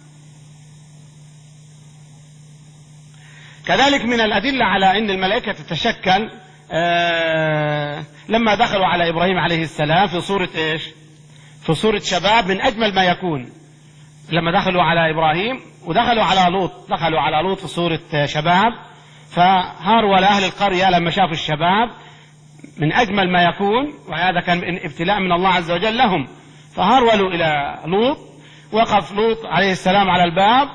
A: كذلك من الأدلة على أن الملائكة تتشكل، آه لما دخلوا على إبراهيم عليه السلام في صورة إيش؟ في صورة شباب من أجمل ما يكون. لما دخلوا على إبراهيم ودخلوا على لوط، دخلوا على لوط في صورة شباب، فهاروا لأهل القرية لما شافوا الشباب من أجمل ما يكون، وهذا كان ابتلاء من الله عز وجل لهم. فهرولوا إلى لوط، وقف لوط عليه السلام على الباب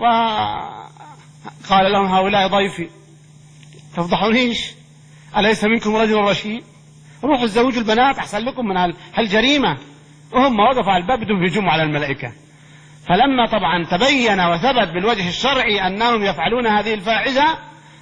A: وقال لهم هؤلاء ضيفي تفضحونيش، أليس منكم رجل رشيد؟ روحوا تزوجوا البنات أحسن لكم من هالجريمة. وهم وقفوا على الباب بدهم يهجموا على الملائكة. فلما طبعا تبين وثبت بالوجه الشرعي أنهم يفعلون هذه الفاحشة،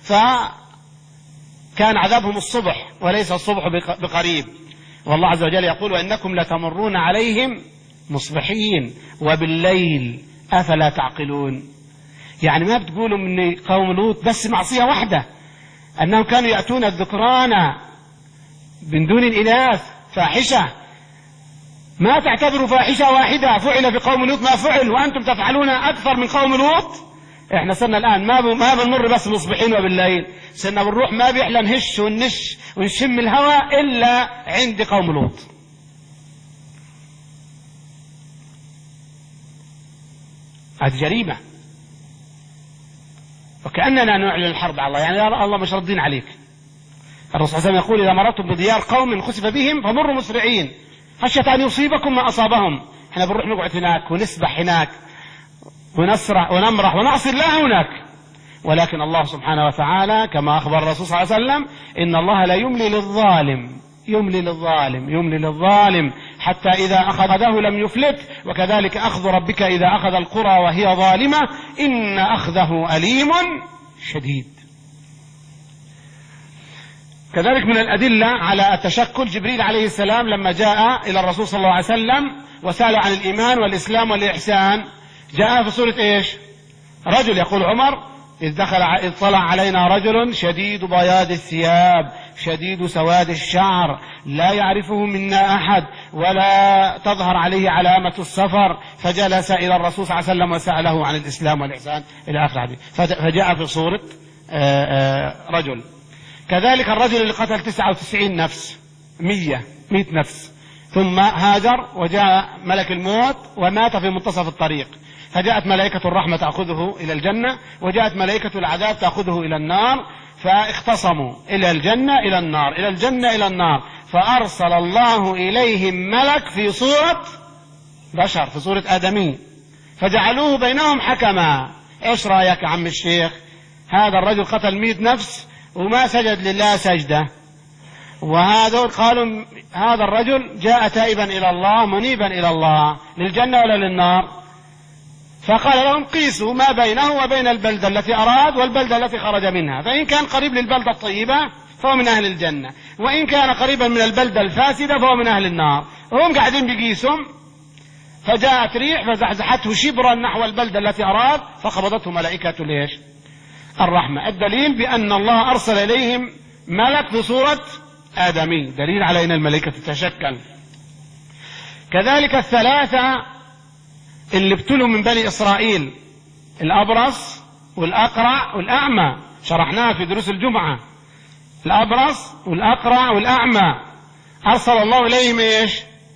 A: فكان عذابهم الصبح وليس الصبح بقريب. والله عز وجل يقول وإنكم لتمرون عليهم مصبحين وبالليل أفلا تعقلون. يعني ما بتقولوا من قوم لوط بس معصية واحدة، أنهم كانوا يأتون الذكران من دون الإناث فاحشة، ما تعتبروا فاحشة واحدة فعل في قوم لوط ما فعل وأنتم تفعلون أكثر من قوم لوط. إحنا صرنا الآن ما ما بنمر بس مصبحين وبالليل، صرنا بنروح ما بيحلى نهش ونش ونشم الهواء إلا عند قوم لوط. هذه جريمة، وكأننا نعلن الحرب على الله، يعني الله مش راضين عليك. الرسول صلى الله عليه وسلم يقول إذا مررتم بديار قوم خسف بهم فمروا مسرعين خشية أن يصيبكم ما أصابهم. احنا بنروح نقعد هناك ونسبح هناك ونسرح ونمرح ونعصي الله هناك، ولكن الله سبحانه وتعالى كما أخبر الرسول صلى الله عليه وسلم إن الله لا يملي للظالم يملي للظالم يملي للظالم حتى إذا أخذه لم يفلت، وكذلك أخذ ربك إذا أخذ القرى وهي ظالمة إن أخذه أليم شديد. كذلك من الأدلة على التشكل جبريل عليه السلام لما جاء إلى الرسول صلى الله عليه وسلم وسأل عن الإيمان والإسلام والإحسان، جاء في سورة إيش؟ رجل. يقول عمر إذ دخل إذ طلع علينا رجل شديد بياض الثياب شديد سواد الشعر لا يعرفه منا أحد ولا تظهر عليه علامة السفر، فجلس إلى الرسول صلى الله عليه وسلم وسأله عن الإسلام والإحسان إلى آخر الحديث، فجاء في صورة رجل. كذلك الرجل اللي قتل تسعة وتسعين نفس مية مئة نفس ثم هاجر وجاء ملك الموت ومات في منتصف الطريق، فجاءت ملائكة الرحمة تأخذه إلى الجنة وجاءت ملائكة العذاب تأخذه إلى النار، فاختصموا إلى الجنة إلى النار إلى الجنة إلى النار، فأرسل الله إليهم ملك في صورة بشر في صورة آدمي فجعلوه بينهم حكما. إيش رأيك عم الشيخ؟ هذا الرجل قتل مئة نفس وما سجد لله سجدة، وهذا قالوا هذا الرجل جاء تائبا إلى الله منيبا إلى الله، للجنة ولا للنار؟ فقال لهم قيسوا ما بينه وبين البلدة التي أراد والبلدة التي خرج منها، فإن كان قريب للبلدة الطيبة فهو من أهل الجنة، وإن كان قريبا من البلدة الفاسدة فهو من أهل النار. وهم قاعدين بيقيسهم فجاءت ريح فزحزحته شبرا نحو البلدة التي أراد فقبضته ملائكة ليش؟ الرحمة. الدليل بأن الله أرسل إليهم ملك في صورة آدمي، دليل على أن الملائكة تتشكل. كذلك الثلاثة اللي ابتلوا من بني إسرائيل الأبرص والأقرع والأعمى، شرحناها في دروس الجمعة. الأبرص والأقرع والأعمى أرسل الله إليهم إيش؟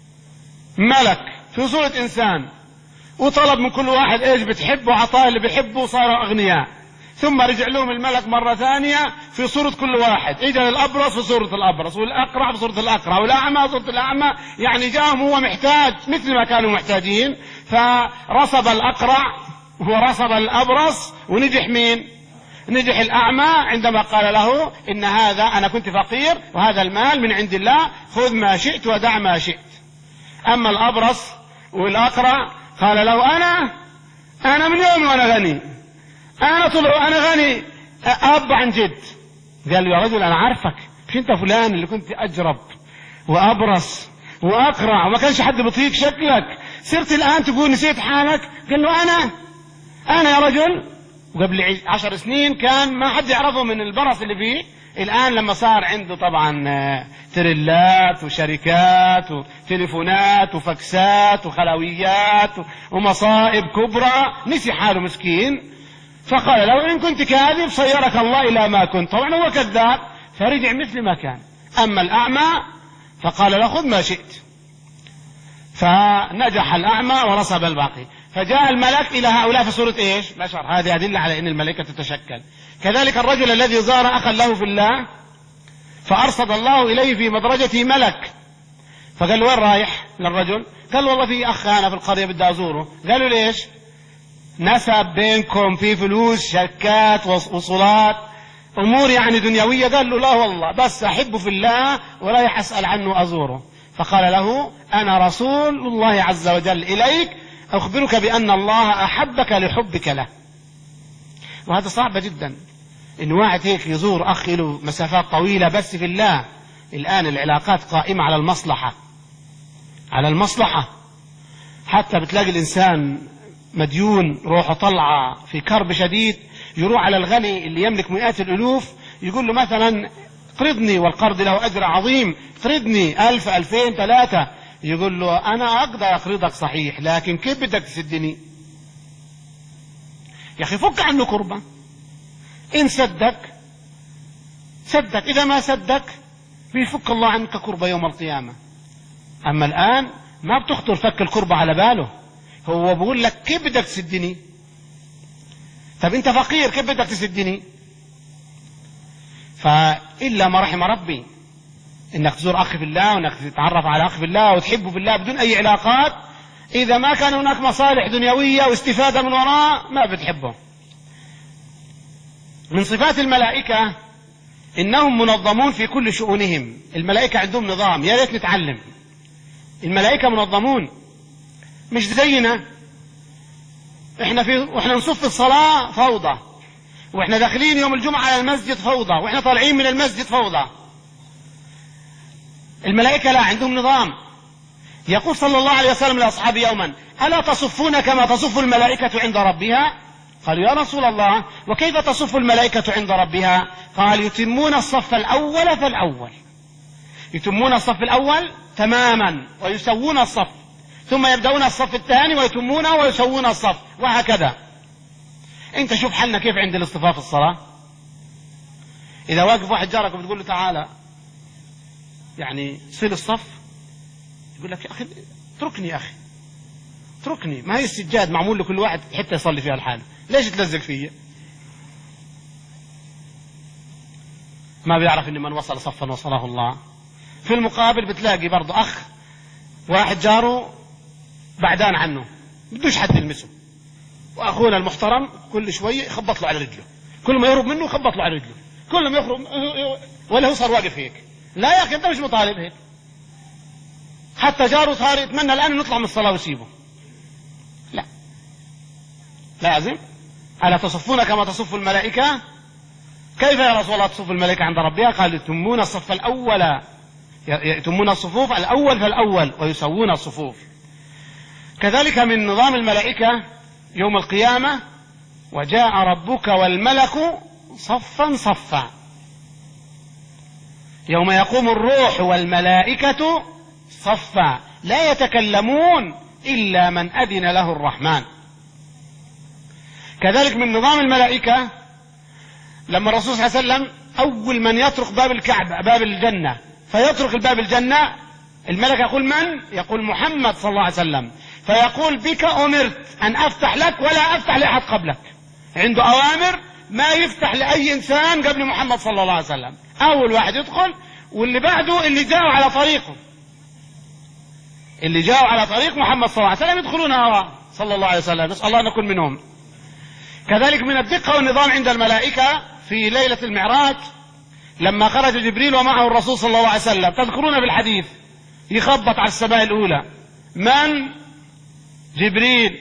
A: ملك في صورة إنسان، وطلب من كل واحد إيش بتحبه عطاه اللي بيحبه صاروا أغنياء، ثم رجع لهم الملك مرة ثانية في صورة كل واحد، إجا الأبرص في صورة الأبرص والأقرع في صورة الأقرع والأعمى في صورة الأعمى، يعني جاءهم هو محتاج مثل ما كانوا محتاجين، فرصب الأقرع ورصب الأبرص ونجح مين؟ نجح الأعمى عندما قال له إن هذا أنا كنت فقير وهذا المال من عند الله خذ ما شئت ودع ما شئت. أما الأبرص والأقرع قال له أنا أنا من يوم وأنا غني، أنا طول أنا غني أب عن جد. قال له يا رجل أنا عارفك، مش أنت فلان اللي كنت أجرب وأبرص وأقرع وما كانش حد بيطيق شكلك، صرت الآن تقول نسيت حالك؟ قال له أنا أنا يا رجل. وقبل عشر سنين كان ما حد يعرفه من البرص اللي فيه، الآن لما صار عنده طبعا تريلات وشركات وتليفونات وفكسات وخلويات ومصائب كبرى نسي حاله مسكين، فقال لو إن كنت كاذب صيرك الله إلى ما كنت. طبعا هو كذاب فرجع مثل ما كان. أما الأعمى فقال له خذ ما شئت، فنجح الأعمى ورصب الباقي، فجاء الملك إلى هؤلاء في صورة إيش؟ بشر. هذه أدلة على أن الملائكة تتشكل. كذلك الرجل الذي زار أخا له في الله فأرصد الله إليه في مدرجته ملك، فقال وين رايح للرجل؟ قال والله في أخ أنا في القرية بدي أزوره. قالوا ليش؟ نسب بينكم في فلوس شركات وصولات أمور يعني دنيوية. قال له لا والله بس أحبه في الله ولا أسأل عنه أزوره. فقال له أنا رسول الله عز وجل إليك أخبرك بأن الله أحبك لحبك له. وهذا صعب جدا إن واحد هيك يزور أخ له مسافات طويلة بس في الله. الآن العلاقات قائمة على المصلحة على المصلحة حتى بتلاقي الإنسان مديون روحه طلعة في كرب شديد، يروح على الغني اللي يملك مئات الألوف يقول له مثلا قرضني، والقرض له أجر عظيم، قرضني ألف ألفين ثلاثة. يقول له أنا أقدر أقرضك صحيح لكن كيف بدك تسدني؟ يا أخي فك عنه كربة، إن سدك سدك، إذا ما سدك بيفك الله عنك كربة يوم القيامة. أما الآن ما بتخطر فك الكربة على باله، هو بقول لك كيف بدك تسدني؟ طب انت فقير كيف بدك تسدني؟ فإلا ما رحم ربي انك تزور اخ في الله وانك تتعرف على اخ في الله وتحبه في الله بدون اي علاقات، اذا ما كان هناك مصالح دنيوية واستفادة من وراء ما بتحبه. من صفات الملائكة انهم منظمون في كل شؤونهم. الملائكة عندهم نظام، يا ريت نتعلم. الملائكة منظمون مش زينا، احنا في واحنا نصف الصلاة فوضى، واحنا داخلين يوم الجمعة على المسجد فوضى، واحنا طالعين من المسجد فوضى. الملائكة لا، عندهم نظام. يقول صلى الله عليه وسلم لأصحابه يوما: ألا تصفون كما تصف الملائكة عند ربها؟ قالوا: يا رسول الله، وكيف تصف الملائكة عند ربها؟ قال: يتمون الصف الأول فالأول، يتمون الصف الأول تماما ويسوون الصف، ثم يبدأون الصف الثاني ويتمونه ويسوون الصف، وهكذا. انت شوف حالنا كيف عند الاصطفاف الصلاة. إذا واقف واحد جارك وبتقول له تعالى يعني صل الصف، يقول لك: يا أخي اتركني، يا أخي اتركني، ما هي السجاد معمول لكل واحد حتى يصلي فيها الحال، ليش تلزق فيه؟ ما بيعرف ان من وصل صفا وصله الله. في المقابل بتلاقي برضه اخ واحد جاره بعدان عنه بدوش حد يلمسه، واخونا المحترم كل شويه يخبط له على رجله، كل ما يهرب منه يخبط له على رجله، كل ما يخرج ولا هو صار واقف هيك. لا يا اخي انت مش مطالب هيك. حتى جاره صار يتمنى الان نطلع من الصلاه ويسيبه. لا، لازم. ألا تصفون كما تصف الملائكة؟ كيف يا رسول الله تصف الملائكة عند ربها؟ قال: يتمون الصف الأول، يتمون الصفوف الأول فالأول ويسوون الصفوف. كذلك من نظام الملائكة يوم القيامة: وجاء ربك والملك صفا صفا، يوم يقوم الروح والملائكة صفا لا يتكلمون إلا من أذن له الرحمن. كذلك من نظام الملائكة لما الرسول صلى الله عليه وسلم أول من يطرق باب الكعبة باب الجنة فيطرق الباب الجنة، الملك يقول: من؟ يقول: محمد صلى الله عليه وسلم. فيقول: بك أمرت أن أفتح لك ولا أفتح لأحد قبلك. عنده أوامر ما يفتح لأي إنسان قبل محمد صلى الله عليه وسلم. أول واحد يدخل، واللي بعده اللي جاءوا على طريقه، اللي جاءوا على طريق محمد صلى الله عليه وسلم يدخلون هوا صلى الله عليه وسلم، نسأل الله أن نكون منهم. كذلك من الدقة والنظام عند الملائكة في ليلة المعراج لما خرج جبريل ومعه الرسول صلى الله عليه وسلم، تذكرون بالحديث يخبط على السماء الأولى: من؟ جبريل.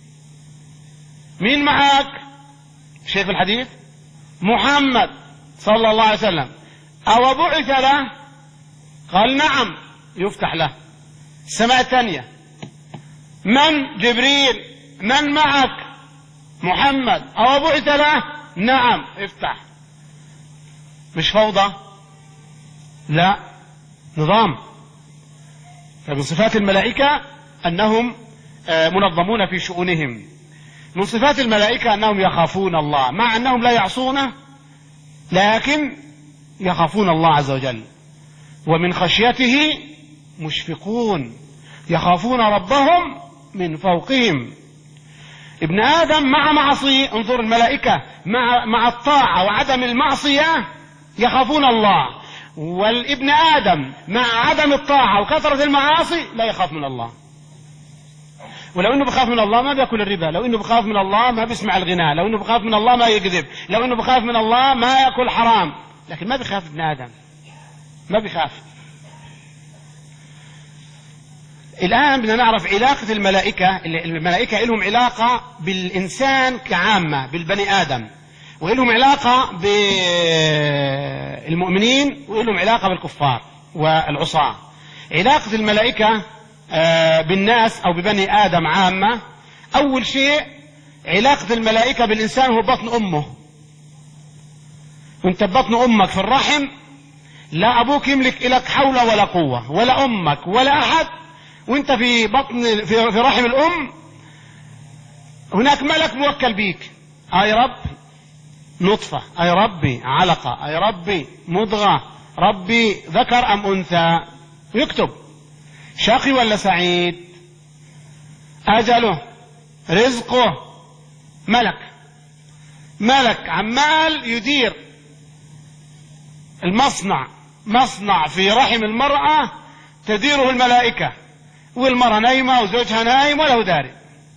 A: مين معك؟ شيخ الحديث: محمد صلى الله عليه وسلم. أو بعث له؟ قال: نعم. يفتح له. السماء الثانية: من؟ جبريل. من معك؟ محمد. أو بعث له؟ نعم. افتح. مش فوضى، لا، نظام. فمن صفات الملائكة أنهم منظمون في شؤونهم. من صفات الملائكة أنهم يخافون الله، مع أنهم لا يعصونه لكن يخافون الله عز وجل. ومن خشيته مشفقون، يخافون ربهم من فوقهم. ابن آدم مع معصية، انظر الملائكة مع, مع الطاعة وعدم المعصية يخافون الله، والابن آدم مع عدم الطاعة وكثرة المعاصي لا يخاف من الله. ولو انه بخاف من الله ما بيأكل الربا، لو انه بخاف من الله ما بيسمع الغناء، لو انه بخاف من الله ما يكذب، لو انه بخاف من الله ما يأكل حرام، لكن ما بيخاف ابن آدم، ما بيخاف. الآن بدنا نعرف علاقة الملائكة. الملائكة لهم علاقة بالإنسان كعامة، بالبني آدم، ولهم علاقة بالمؤمنين، ولهم علاقة بالكفار والعصاة. علاقة الملائكة بالناس أو ببني آدم عامة: أول شيء علاقة الملائكة بالإنسان هو بطن أمه. وانت ببطن أمك في الرحم لا أبوك يملك لك حول ولا قوة، ولا أمك ولا أحد، وانت في بطن في رحم الأم هناك ملك موكل بيك: أي رب نطفة، أي ربي علقة، أي ربي مضغة، ربي ذكر أم أنثى، ويكتب شقي ولا سعيد، أجله، رزقه، ملك. ملك عمال يدير المصنع، مصنع في رحم المرأة تديره الملائكة، والمرأة نايمة وزوجها نايم وله داري.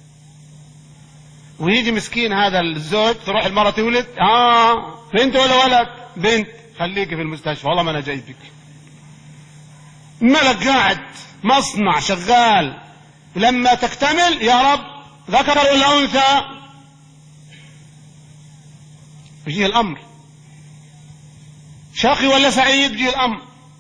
A: ويجي مسكين هذا الزوج، تروح المرأة تولد، اه بنت ولا ولد؟ بنت. خليك في المستشفى، والله ما انا جايبك. ملك قاعد مصنع شغال، لما تكتمل يا رب ذكر ولا انثى؟ يجي الامر شقي ولا سعيد؟ يجي الامر.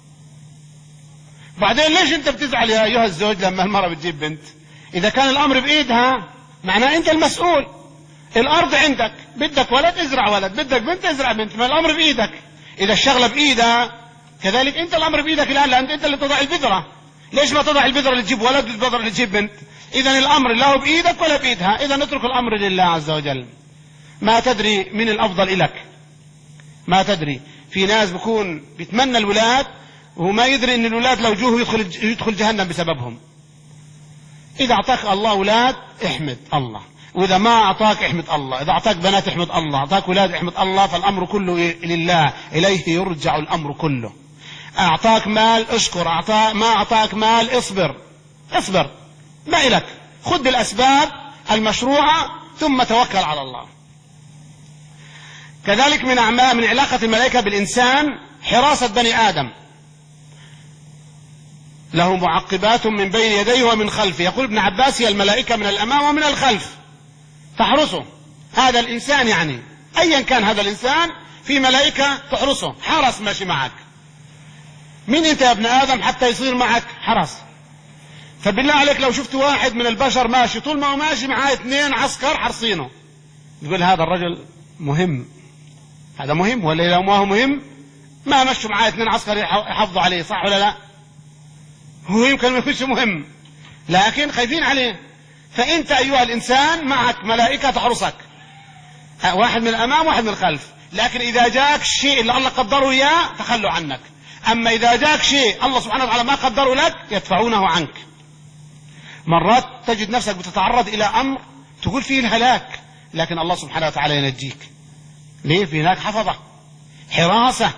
A: بعدين ليش انت بتزعل يا ايها الزوج لما المرأة بتجيب بنت؟ اذا كان الامر بايدها معناه انت المسؤول. الارض عندك، بدك ولد ازرع ولد، بدك بنت ازرع بنت، ما الامر بايدك. اذا الشغله بايدها كذلك انت الامر بايدك الان، لان انت اللي تضع البذره. ليش ما تضع البذره اللي تجيب ولد والبذره اللي تجيب بنت؟ اذا الامر لا هو بايدك ولا بايدها. اذا نترك الامر لله عز وجل. ما تدري من الافضل لك، ما تدري. في ناس بكون بيتمنى الولاد وما يدري ان الولاد لو جوه يدخل يدخل جهنم بسببهم. اذا اعطاك الله اولاد احمد الله، واذا ما اعطاك احمد الله. اذا اعطاك بنات احمد الله، اعطاك اولاد احمد الله. فالامر كله لله، اليه يرجع الامر كله. اعطاك مال اشكر، اعطاك ما اعطاك مال اصبر، اصبر ما الك، خذ بالاسباب المشروعه ثم توكل على الله. كذلك من اعمال من علاقه الملائكه بالانسان حراسه بني ادم. له معقبات من بين يديه ومن خلفه. يقول ابن عباس هي الملائكة من الأمام ومن الخلف تحرسه. هذا الإنسان يعني أيا كان هذا الإنسان في ملائكة تحرسه، حرس ماشي معك. مين أنت يا ابن آدم حتى يصير معك حرس؟ فبالله عليك لو شفت واحد من البشر ماشي، طول ما هو ماشي معاه اثنين عسكر حرصينه، تقول هذا الرجل مهم، هذا مهم. ولا لو ما هو مهم ما مشوا معاه اثنين عسكر يحافظوا عليه، صح ولا لا؟ هو يمكن ما يكونش مهم لكن خايفين عليه. فانت ايها الانسان معك ملائكة تحرسك، واحد من الامام واحد من الخلف. لكن اذا جاك شيء اللي الله قدره اياه تخلوا عنك. اما اذا جاك شيء الله سبحانه وتعالى ما قدره لك يدفعونه عنك. مرات تجد نفسك بتتعرض الى امر تقول فيه الهلاك، لكن الله سبحانه وتعالى ينجيك. ليه؟ في هناك حفظة، حراسة.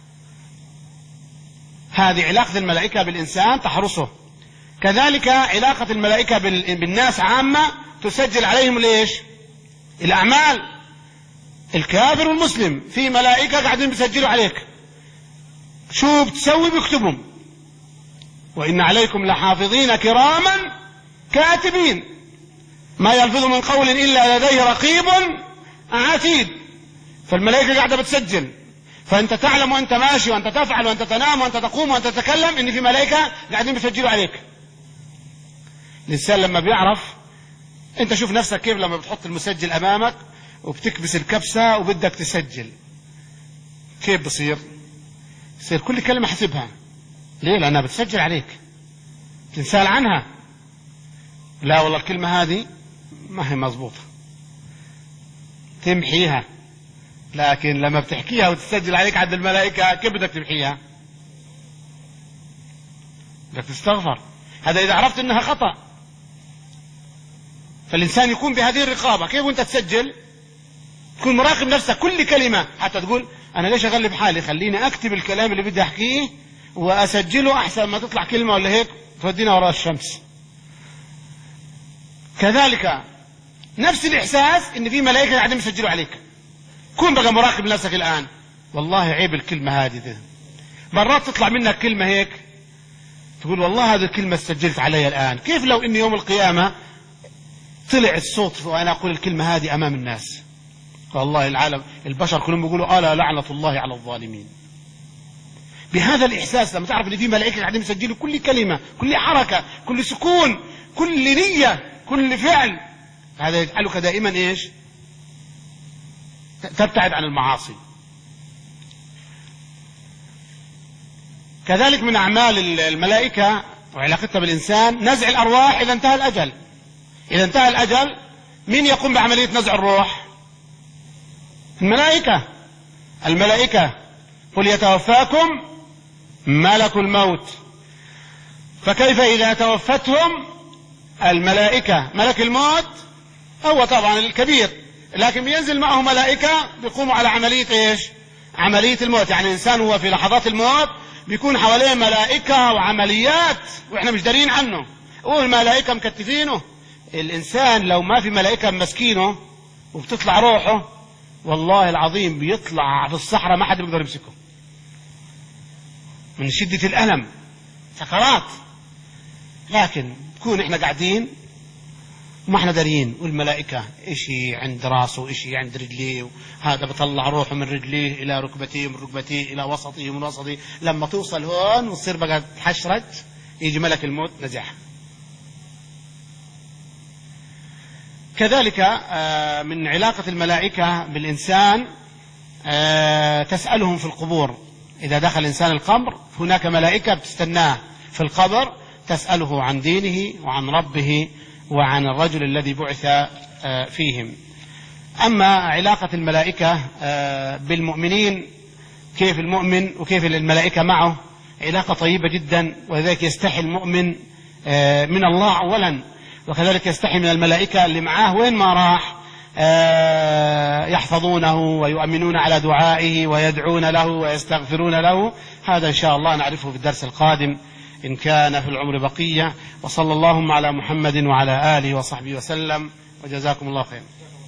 A: هذه علاقة الملائكة بالإنسان تحرسه. كذلك علاقة الملائكة بالناس عامة تسجل عليهم ليش؟ الأعمال. الكافر والمسلم في ملائكة قاعدين بيسجلوا عليك، شو بتسوي بيكتبهم. وإن عليكم لحافظين كراما كاتبين ما يلفظ من قول إلا لديه رقيب عتيد. فالملائكة قاعدة بتسجل، فأنت تعلم وأنت ماشي وأنت تفعل وأنت تنام وأنت تقوم وأنت تتكلم إن في ملائكة قاعدين بيسجلوا عليك. الإنسان لما بيعرف، أنت شوف نفسك كيف لما بتحط المسجل أمامك وبتكبس الكبسة وبدك تسجل، كيف بصير؟ بصير كل كلمة حسبها. ليه؟ لأنها بتسجل عليك، تنسال عنها. لا والله الكلمة هذه ما هي مضبوطة، تمحيها. لكن لما بتحكيها وتسجل عليك عند الملائكة كيف بدك تمحيها؟ بدك تستغفر. هذا إذا عرفت إنها خطأ. فالإنسان يكون بهذه الرقابة. كيف وأنت تسجل تكون مراقب نفسك كل كلمة، حتى تقول أنا ليش أغلب حالي، خليني أكتب الكلام اللي بدي أحكيه وأسجله أحسن ما تطلع كلمة ولا هيك تودينا وراء الشمس. كذلك نفس الإحساس إن في ملائكة قاعدين يسجلوا عليك. كون بقى مراقب نفسك الآن. والله عيب الكلمة هذه، مرات تطلع منك كلمة هيك تقول والله هذه الكلمة سجلت علي الآن. كيف لو إن يوم القيامة طلع الصوت وأنا أقول الكلمة هذه أمام الناس؟ والله العالم البشر كلهم بيقولوا ألا لعنة الله على الظالمين. بهذا الإحساس لما تعرف إن في ملائكة قاعدين يسجلوا كل كلمة، كل حركة، كل سكون، كل نية، كل فعل، هذا يجعلك دائما إيش؟ تبتعد عن المعاصي. كذلك من أعمال الملائكة وعلاقتها بالإنسان نزع الأرواح إذا انتهى الأجل. إذا انتهى الأجل مين يقوم بعملية نزع الروح؟ الملائكة. الملائكة قل يتوفاكم ملك الموت. فكيف إذا توفتهم الملائكة؟ ملك الموت هو طبعا الكبير، لكن بينزل معه ملائكة بيقوموا على عملية إيش؟ عملية الموت. يعني الإنسان هو في لحظات الموت بيكون حواليه ملائكة وعمليات وإحنا مش دارين عنه، والملائكة مكتفينه. الإنسان لو ما في ملائكة مسكينه وبتطلع روحه والله العظيم بيطلع في الصحراء ما حد بيقدر يمسكه من شدة الألم، سكرات. لكن نكون إحنا قاعدين وما احنا دارين، والملائكة اشي عند راسه اشي عند رجليه، هذا بطلع روحه من رجليه الى ركبتيه، من ركبتيه الى وسطه، من وسطه لما توصل هون وتصير بقى تحشرج يجي ملك الموت نزعها. كذلك من علاقة الملائكة بالإنسان تسألهم في القبور. إذا دخل الإنسان القبر هناك ملائكة بتستناه في القبر تسأله عن دينه وعن ربه وعن الرجل الذي بعث فيهم. أما علاقة الملائكة بالمؤمنين، كيف المؤمن وكيف الملائكة معه، علاقة طيبة جدا، ولذلك يستحي المؤمن من الله أولا، وكذلك يستحي من الملائكة اللي معاه وين ما راح، يحفظونه ويؤمنون على دعائه ويدعون له ويستغفرون له. هذا إن شاء الله نعرفه في الدرس القادم إن كان في العمر بقية. وصلى اللهم على محمد وعلى آله وصحبه وسلم، وجزاكم الله خيرا.